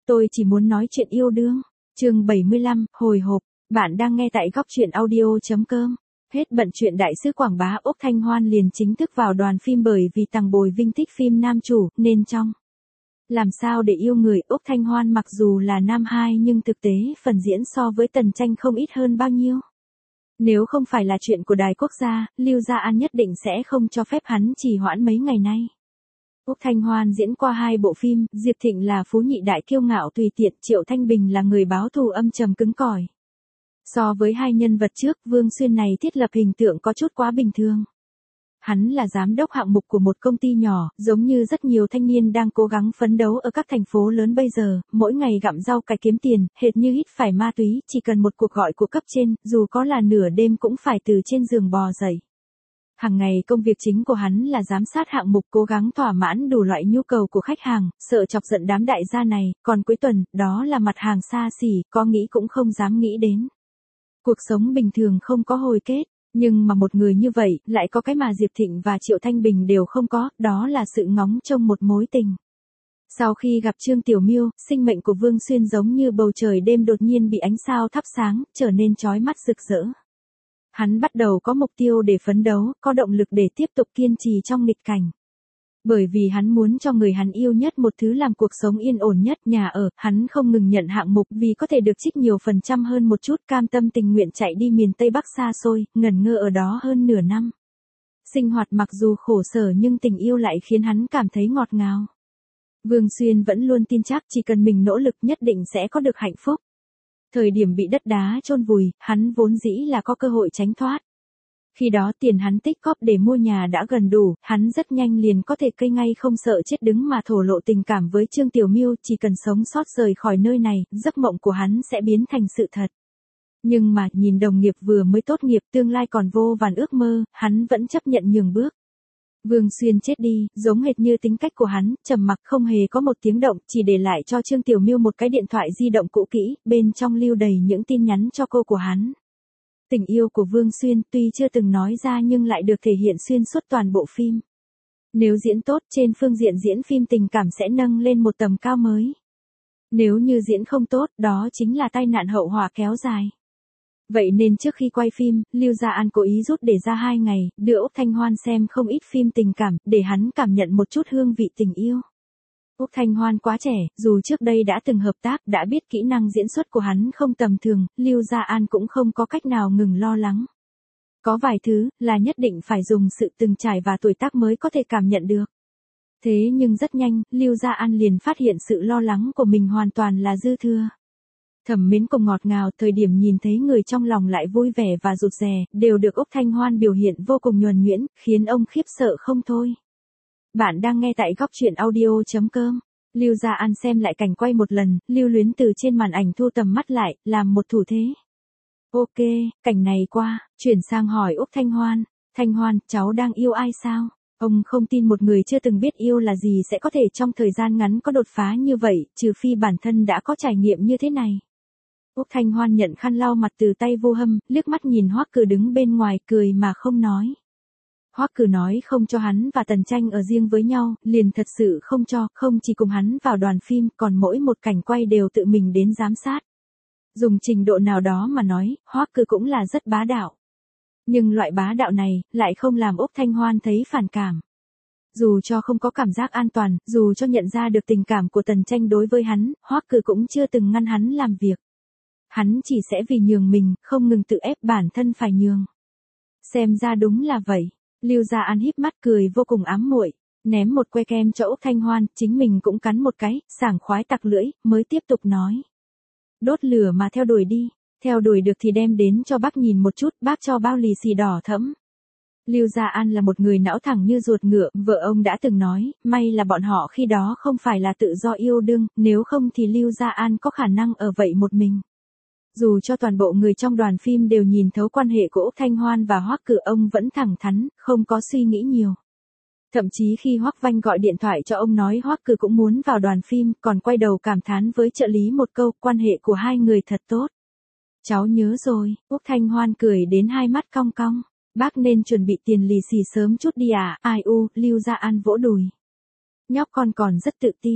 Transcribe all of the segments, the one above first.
Tôi chỉ muốn nói chuyện yêu đương. Chương 75, hồi hộp. Bạn đang nghe tại góc truyện audio.com. Hết bận chuyện đại sứ quảng bá, Úc Thanh Hoan liền chính thức vào đoàn phim bởi vì Tằng Bồi Vinh thích phim nam chủ, nên trong Làm sao để yêu người, Úc Thanh Hoan mặc dù là nam hai nhưng thực tế phần diễn so với Tần Tranh không ít hơn bao nhiêu. Nếu không phải là chuyện của đài quốc gia, Lưu Gia An nhất định sẽ không cho phép hắn trì hoãn mấy ngày nay. Úc Thanh Hoan diễn qua 2 bộ phim, Diệp Thịnh là phú nhị đại kiêu ngạo tùy tiện, Triệu Thanh Bình là người báo thù âm trầm cứng cỏi. So với 2 nhân vật trước, Vương Xuyên này thiết lập hình tượng có chút quá bình thường. Hắn là giám đốc hạng mục của một công ty nhỏ, giống như rất nhiều thanh niên đang cố gắng phấn đấu ở các thành phố lớn bây giờ, mỗi ngày gặm rau cải kiếm tiền, hệt như hít phải ma túy, chỉ cần một cuộc gọi của cấp trên, dù có là nửa đêm cũng phải từ trên giường bò dậy. Hàng ngày công việc chính của hắn là giám sát hạng mục, cố gắng thỏa mãn đủ loại nhu cầu của khách hàng, sợ chọc giận đám đại gia này, còn cuối tuần, đó là mặt hàng xa xỉ, có nghĩ cũng không dám nghĩ đến. Cuộc sống bình thường không có hồi kết, nhưng mà một người như vậy, lại có cái mà Diệp Thịnh và Triệu Thanh Bình đều không có, đó là sự ngóng trông một mối tình. Sau khi gặp Trương Tiểu Miêu, sinh mệnh của Vương Xuyên giống như bầu trời đêm đột nhiên bị ánh sao thắp sáng, trở nên chói mắt rực rỡ. Hắn bắt đầu có mục tiêu để phấn đấu, có động lực để tiếp tục kiên trì trong nghịch cảnh. Bởi vì hắn muốn cho người hắn yêu nhất một thứ làm cuộc sống yên ổn nhất, nhà ở, hắn không ngừng nhận hạng mục vì có thể được trích nhiều phần trăm hơn một chút, cam tâm tình nguyện chạy đi miền Tây Bắc xa xôi, ngẩn ngơ ở đó hơn nửa năm. Sinh hoạt mặc dù khổ sở nhưng tình yêu lại khiến hắn cảm thấy ngọt ngào. Vương Xuyên vẫn luôn tin chắc chỉ cần mình nỗ lực nhất định sẽ có được hạnh phúc. Thời điểm bị đất đá chôn vùi, hắn vốn dĩ là có cơ hội tránh thoát. Khi đó tiền hắn tích góp để mua nhà đã gần đủ, hắn rất nhanh liền có thể cây ngay không sợ chết đứng mà thổ lộ tình cảm với Trương Tiểu Miêu, chỉ cần sống sót rời khỏi nơi này, giấc mộng của hắn sẽ biến thành sự thật. Nhưng mà, nhìn đồng nghiệp vừa mới tốt nghiệp, tương lai còn vô vàn ước mơ, hắn vẫn chấp nhận nhường bước. Vương Xuyên chết đi, giống hệt như tính cách của hắn, trầm mặc không hề có một tiếng động, chỉ để lại cho Trương Tiểu Miêu một cái điện thoại di động cũ kỹ, bên trong lưu đầy những tin nhắn cho cô của hắn. Tình yêu của Vương Xuyên tuy chưa từng nói ra nhưng lại được thể hiện xuyên suốt toàn bộ phim. Nếu diễn tốt, trên phương diện diễn phim tình cảm sẽ nâng lên một tầm cao mới. Nếu như diễn không tốt, đó chính là tai nạn hậu họa kéo dài. Vậy nên trước khi quay phim, Lưu Gia An cố ý rút để ra 2 ngày, đưa Úc Thanh Hoan xem không ít phim tình cảm, để hắn cảm nhận một chút hương vị tình yêu. Úc Thanh Hoan quá trẻ, dù trước đây đã từng hợp tác, đã biết kỹ năng diễn xuất của hắn không tầm thường, Lưu Gia An cũng không có cách nào ngừng lo lắng. Có vài thứ, là nhất định phải dùng sự từng trải và tuổi tác mới có thể cảm nhận được. Thế nhưng rất nhanh, Lưu Gia An liền phát hiện sự lo lắng của mình hoàn toàn là dư thừa. Thầm mến cùng ngọt ngào, thời điểm nhìn thấy người trong lòng lại vui vẻ và rụt rè, đều được Úc Thanh Hoan biểu hiện vô cùng nhuần nhuyễn, khiến ông khiếp sợ không thôi. Bạn đang nghe tại góc truyện audio.com. Lưu Gia An xem lại cảnh quay một lần, lưu luyến từ trên màn ảnh thu tầm mắt lại, làm một thủ thế. Ok, cảnh này qua, chuyển sang hỏi Úc Thanh Hoan. Thanh Hoan, cháu đang yêu ai sao? Ông không tin một người chưa từng biết yêu là gì sẽ có thể trong thời gian ngắn có đột phá như vậy, trừ phi bản thân đã có trải nghiệm như thế này. Úc Thanh Hoan nhận khăn lau mặt từ tay Vô Hâm, liếc mắt nhìn Hoắc Cử đứng bên ngoài cười mà không nói. Hoắc Cử nói không cho hắn và Tần Tranh ở riêng với nhau, liền thật sự không cho, không chỉ cùng hắn vào đoàn phim, còn mỗi một cảnh quay đều tự mình đến giám sát. Dùng trình độ nào đó mà nói, Hoắc Cử cũng là rất bá đạo. Nhưng loại bá đạo này, lại không làm Úc Thanh Hoan thấy phản cảm. Dù cho không có cảm giác an toàn, dù cho nhận ra được tình cảm của Tần Tranh đối với hắn, Hoắc Cử cũng chưa từng ngăn hắn làm việc. Hắn chỉ sẽ vì nhường mình, không ngừng tự ép bản thân phải nhường. Xem ra đúng là vậy. Lưu Gia An híp mắt cười vô cùng ám muội, ném một que kem cho Úc Thanh Hoan, chính mình cũng cắn một cái, sảng khoái tặc lưỡi, mới tiếp tục nói. Đốt lửa mà theo đuổi đi, theo đuổi được thì đem đến cho bác nhìn một chút, bác cho bao lì xì đỏ thẫm. Lưu Gia An là một người não thẳng như ruột ngựa, vợ ông đã từng nói, may là bọn họ khi đó không phải là tự do yêu đương, nếu không thì Lưu Gia An có khả năng ở vậy một mình. Dù cho toàn bộ người trong đoàn phim đều nhìn thấu quan hệ của Úc Thanh Hoan và Hoắc Cử, ông vẫn thẳng thắn, không có suy nghĩ nhiều. Thậm chí khi Hoắc Vanh gọi điện thoại cho ông nói Hoắc Cử cũng muốn vào đoàn phim, còn quay đầu cảm thán với trợ lý một câu, quan hệ của hai người thật tốt. Cháu nhớ rồi, Úc Thanh Hoan cười đến hai mắt cong cong. Bác nên chuẩn bị tiền lì xì sớm chút đi à, ai u, Lưu Gia An vỗ đùi. Nhóc con còn rất tự tin.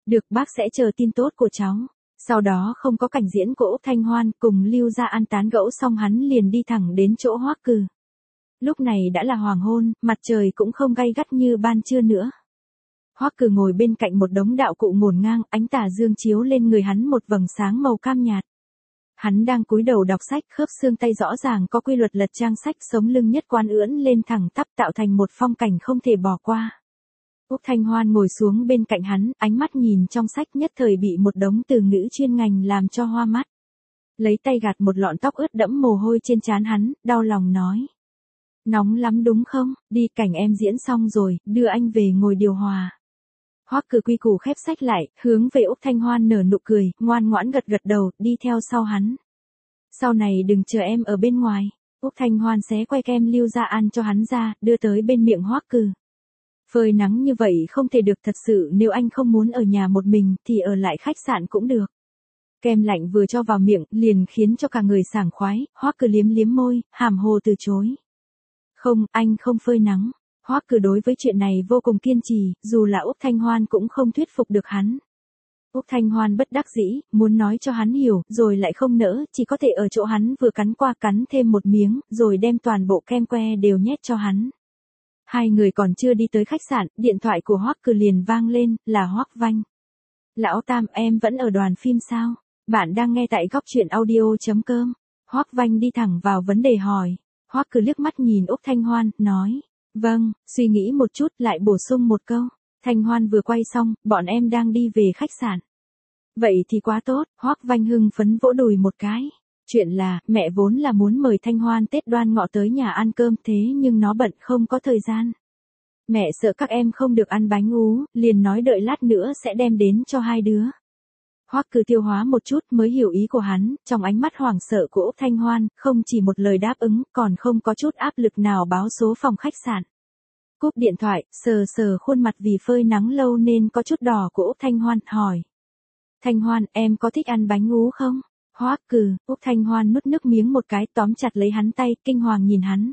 Được, bác sẽ chờ tin tốt của cháu. Sau đó không có cảnh diễn của Úc Thanh Hoan, cùng Lưu Gia An tán gẫu xong hắn liền đi thẳng đến chỗ Hoắc Cừ. Lúc này đã là hoàng hôn, mặt trời cũng không gay gắt như ban trưa nữa. Hoắc Cừ ngồi bên cạnh một đống đạo cụ ngổn ngang, ánh tà dương chiếu lên người hắn một vầng sáng màu cam nhạt. Hắn đang cúi đầu đọc sách, khớp xương tay rõ ràng có quy luật lật trang sách, sống lưng nhất quán ưỡn lên thẳng tắp tạo thành một phong cảnh không thể bỏ qua. Úc Thanh Hoan ngồi xuống bên cạnh hắn, ánh mắt nhìn trong sách nhất thời bị một đống từ ngữ chuyên ngành làm cho hoa mắt. Lấy tay gạt một lọn tóc ướt đẫm mồ hôi trên trán hắn, đau lòng nói. Nóng lắm đúng không, đi, cảnh em diễn xong rồi, đưa anh về ngồi điều hòa. Hoắc Cừ quy củ khép sách lại, hướng về Úc Thanh Hoan nở nụ cười, ngoan ngoãn gật gật đầu, đi theo sau hắn. Sau này đừng chờ em ở bên ngoài. Úc Thanh Hoan xé que kem Lưu Gia An cho hắn ra, đưa tới bên miệng Hoắc Cừ. Phơi nắng như vậy không thể được thật sự, nếu anh không muốn ở nhà một mình thì ở lại khách sạn cũng được. Kem lạnh vừa cho vào miệng, liền khiến cho cả người sảng khoái, Hoắc Cừ liếm liếm môi, hàm hồ từ chối. Không, anh không phơi nắng. Hoắc Cừ đối với chuyện này vô cùng kiên trì, dù là Úc Thanh Hoan cũng không thuyết phục được hắn. Úc Thanh Hoan bất đắc dĩ, muốn nói cho hắn hiểu, rồi lại không nỡ, chỉ có thể ở chỗ hắn vừa cắn qua cắn thêm một miếng, rồi đem toàn bộ kem que đều nhét cho hắn. Hai người còn chưa đi tới khách sạn, điện thoại của Hoắc Cừ liền vang lên, là Hoắc Vanh. Lão Tam, em vẫn ở đoàn phim sao? Bạn đang nghe tại góc truyện audio.com. Hoắc Vanh đi thẳng vào vấn đề hỏi. Hoắc Cừ liếc mắt nhìn Úc Thanh Hoan, nói. Vâng, suy nghĩ một chút lại bổ sung một câu. Thanh Hoan vừa quay xong, bọn em đang đi về khách sạn. Vậy thì quá tốt, Hoắc Vanh hưng phấn vỗ đùi một cái. Chuyện là, mẹ vốn là muốn mời Thanh Hoan Tết Đoan Ngọ tới nhà ăn cơm thế nhưng nó bận không có thời gian. Mẹ sợ các em không được ăn bánh ú, liền nói đợi lát nữa sẽ đem đến cho hai đứa. Hoắc Cừ tiêu hóa một chút mới hiểu ý của hắn, trong ánh mắt hoảng sợ của Úc Thanh Hoan, không chỉ một lời đáp ứng, còn không có chút áp lực nào báo số phòng khách sạn. Cúp điện thoại, sờ sờ khuôn mặt vì phơi nắng lâu nên có chút đỏ của Úc Thanh Hoan, hỏi. Thanh Hoan, em có thích ăn bánh ú không? Hoắc Cừ, Úc Thanh Hoan nuốt nước miếng một cái, tóm chặt lấy hắn tay, kinh hoàng nhìn hắn.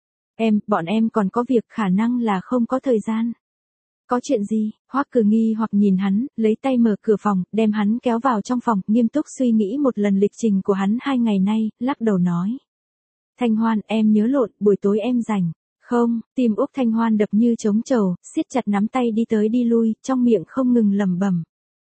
Bọn em còn có việc, khả năng là không có thời gian. Có chuyện gì? Hoắc Cừ nghi hoặc nhìn hắn, lấy tay mở cửa phòng, đem hắn kéo vào trong phòng, nghiêm túc suy nghĩ một lần lịch trình của hắn 2 ngày nay, lắc đầu nói. Thanh Hoan, em nhớ lộn, buổi tối em rảnh. Không, tim Úc Thanh Hoan đập như trống trầu, siết chặt nắm tay đi tới đi lui, trong miệng không ngừng lẩm bẩm.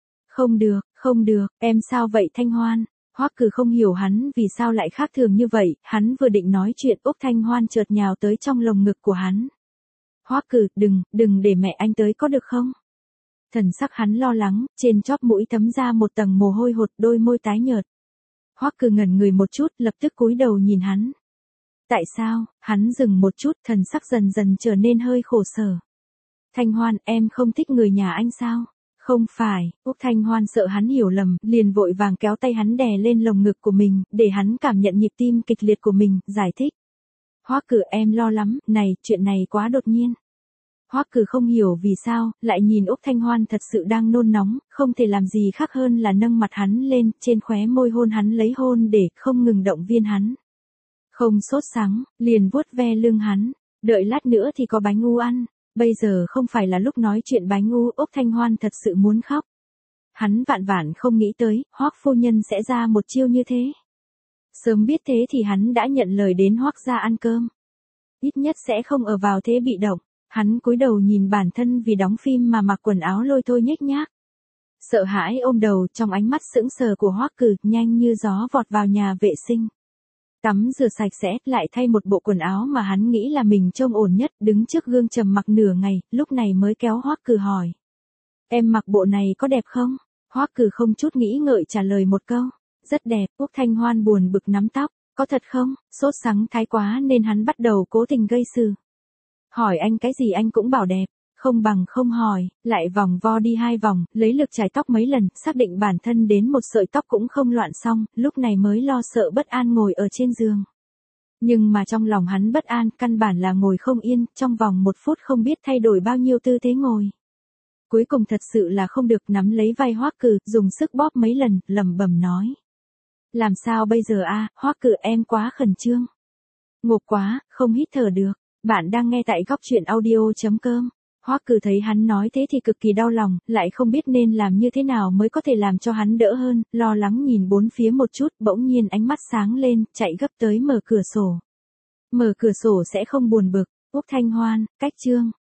Không được, em sao vậy Thanh Hoan? Hoắc Cừ không hiểu hắn vì sao lại khác thường như vậy, hắn vừa định nói chuyện Úc Thanh Hoan chợt nhào tới trong lồng ngực của hắn. Hoắc Cừ, đừng để mẹ anh tới có được không? Thần sắc hắn lo lắng, trên chóp mũi thấm ra một tầng mồ hôi hột, đôi môi tái nhợt. Hoắc Cừ ngẩn người một chút, lập tức cúi đầu nhìn hắn. Tại sao? Hắn dừng một chút, thần sắc dần dần trở nên hơi khổ sở. Thanh Hoan, em không thích người nhà anh sao? Không phải, Úc Thanh Hoan sợ hắn hiểu lầm, liền vội vàng kéo tay hắn đè lên lồng ngực của mình, để hắn cảm nhận nhịp tim kịch liệt của mình, giải thích. Hoắc Cừ, em lo lắm, chuyện này quá đột nhiên. Hoắc Cừ không hiểu vì sao, lại nhìn Úc Thanh Hoan thật sự đang nôn nóng, không thể làm gì khác hơn là nâng mặt hắn lên, trên khóe môi hôn hắn lấy hôn để không ngừng động viên hắn. Không sốt sắng, liền vuốt ve lưng hắn, đợi lát nữa thì có bánh u ăn. Bây giờ không phải là lúc nói chuyện bánh u, Úc Thanh Hoan thật sự muốn khóc. Hắn vạn vạn không nghĩ tới, Hoắc phu nhân sẽ ra một chiêu như thế. Sớm biết thế thì hắn đã nhận lời đến Hoắc gia ăn cơm. Ít nhất sẽ không ở vào thế bị động. Hắn cúi đầu nhìn bản thân vì đóng phim mà mặc quần áo lôi thôi nhếch nhác. Sợ hãi ôm đầu, trong ánh mắt sững sờ của Hoắc Cừ, nhanh như gió vọt vào nhà vệ sinh. Tắm rửa sạch sẽ, lại thay một bộ quần áo mà hắn nghĩ là mình trông ổn nhất, đứng trước gương trầm mặc nửa ngày, lúc này mới kéo Hoắc Cừ hỏi. Em mặc bộ này có đẹp không? Hoắc Cừ không chút nghĩ ngợi trả lời một câu. Rất đẹp. Úc Thanh Hoan buồn bực nắm tóc. Có thật không? Sốt sắng thái quá nên hắn bắt đầu cố tình gây sự. Hỏi anh cái gì anh cũng bảo đẹp. Không bằng không hỏi, lại vòng vo đi 2 vòng, lấy lực chải tóc mấy lần, xác định bản thân đến một sợi tóc cũng không loạn xong, lúc này mới lo sợ bất an ngồi ở trên giường. Nhưng mà trong lòng hắn bất an, căn bản là ngồi không yên, trong vòng 1 phút không biết thay đổi bao nhiêu tư thế ngồi. Cuối cùng thật sự là không được, nắm lấy vai Hoắc Cừ, dùng sức bóp mấy lần, lẩm bẩm nói. Làm sao bây giờ a, Hoắc Cừ, em quá khẩn trương. Ngộp quá, không hít thở được. Bạn đang nghe tại góc truyện audio.com. Hoắc Cử thấy hắn nói thế thì cực kỳ đau lòng, lại không biết nên làm như thế nào mới có thể làm cho hắn đỡ hơn, lo lắng nhìn bốn phía một chút, bỗng nhiên ánh mắt sáng lên, chạy gấp tới mở cửa sổ. Mở cửa sổ sẽ không buồn bực, Úc Thanh Hoan, cách chương.